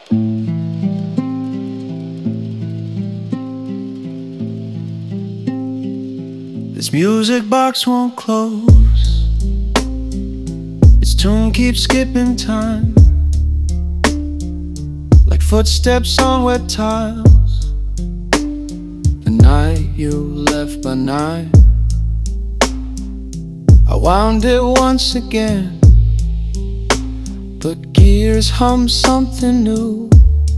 This music box won't close. Its tune keeps skipping time, like footsteps on wet tiles. The night you left by night, I wound it once again, but gears hum something new.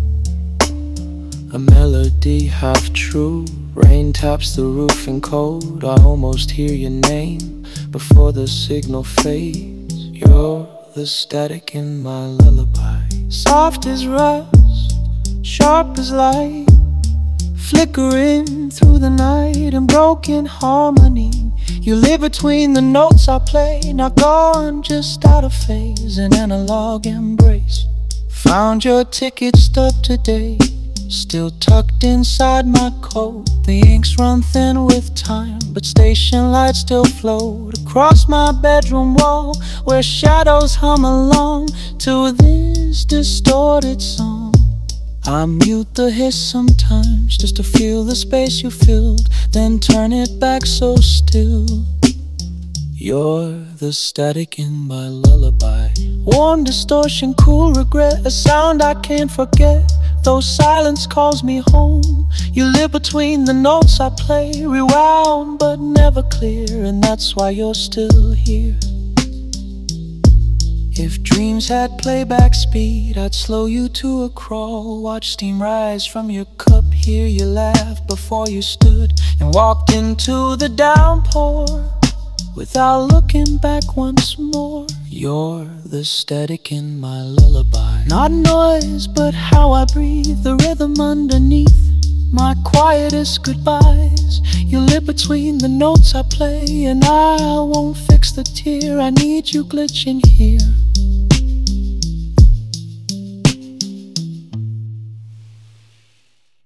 A melody half true. Rain taps the roof in cold. I almost hear your name before the signal fades. You're the static in my lullaby. Soft as rust, sharp as light, flickering through the night in broken harmony. You live between the notes I play, not gone, just out of phase, an analog embrace. Found your ticket stub today, still tucked inside my coat. The inks run thin with time, but station lights still float across my bedroom wall, where shadows hum along to this distorted song. I mute the hiss sometimes, just to feel the space you filled, then turn it back so still. You're the static in my lullaby. Warm distortion, cool regret, a sound I can't forget, though silence calls me home. You live between the notes I play, rewound but never clear, and that's why you're still here. If dreams had playback speed, I'd slow you to a crawl. Watch steam rise from your cup, hear you laugh before you stood and walked into the downpour without looking back once more. You're the static in my lullaby. Not noise, but how I breathe, the rhythm underneath my quietest goodbyes. You live between the notes I play, and I won't fix the tear. I need you glitching here.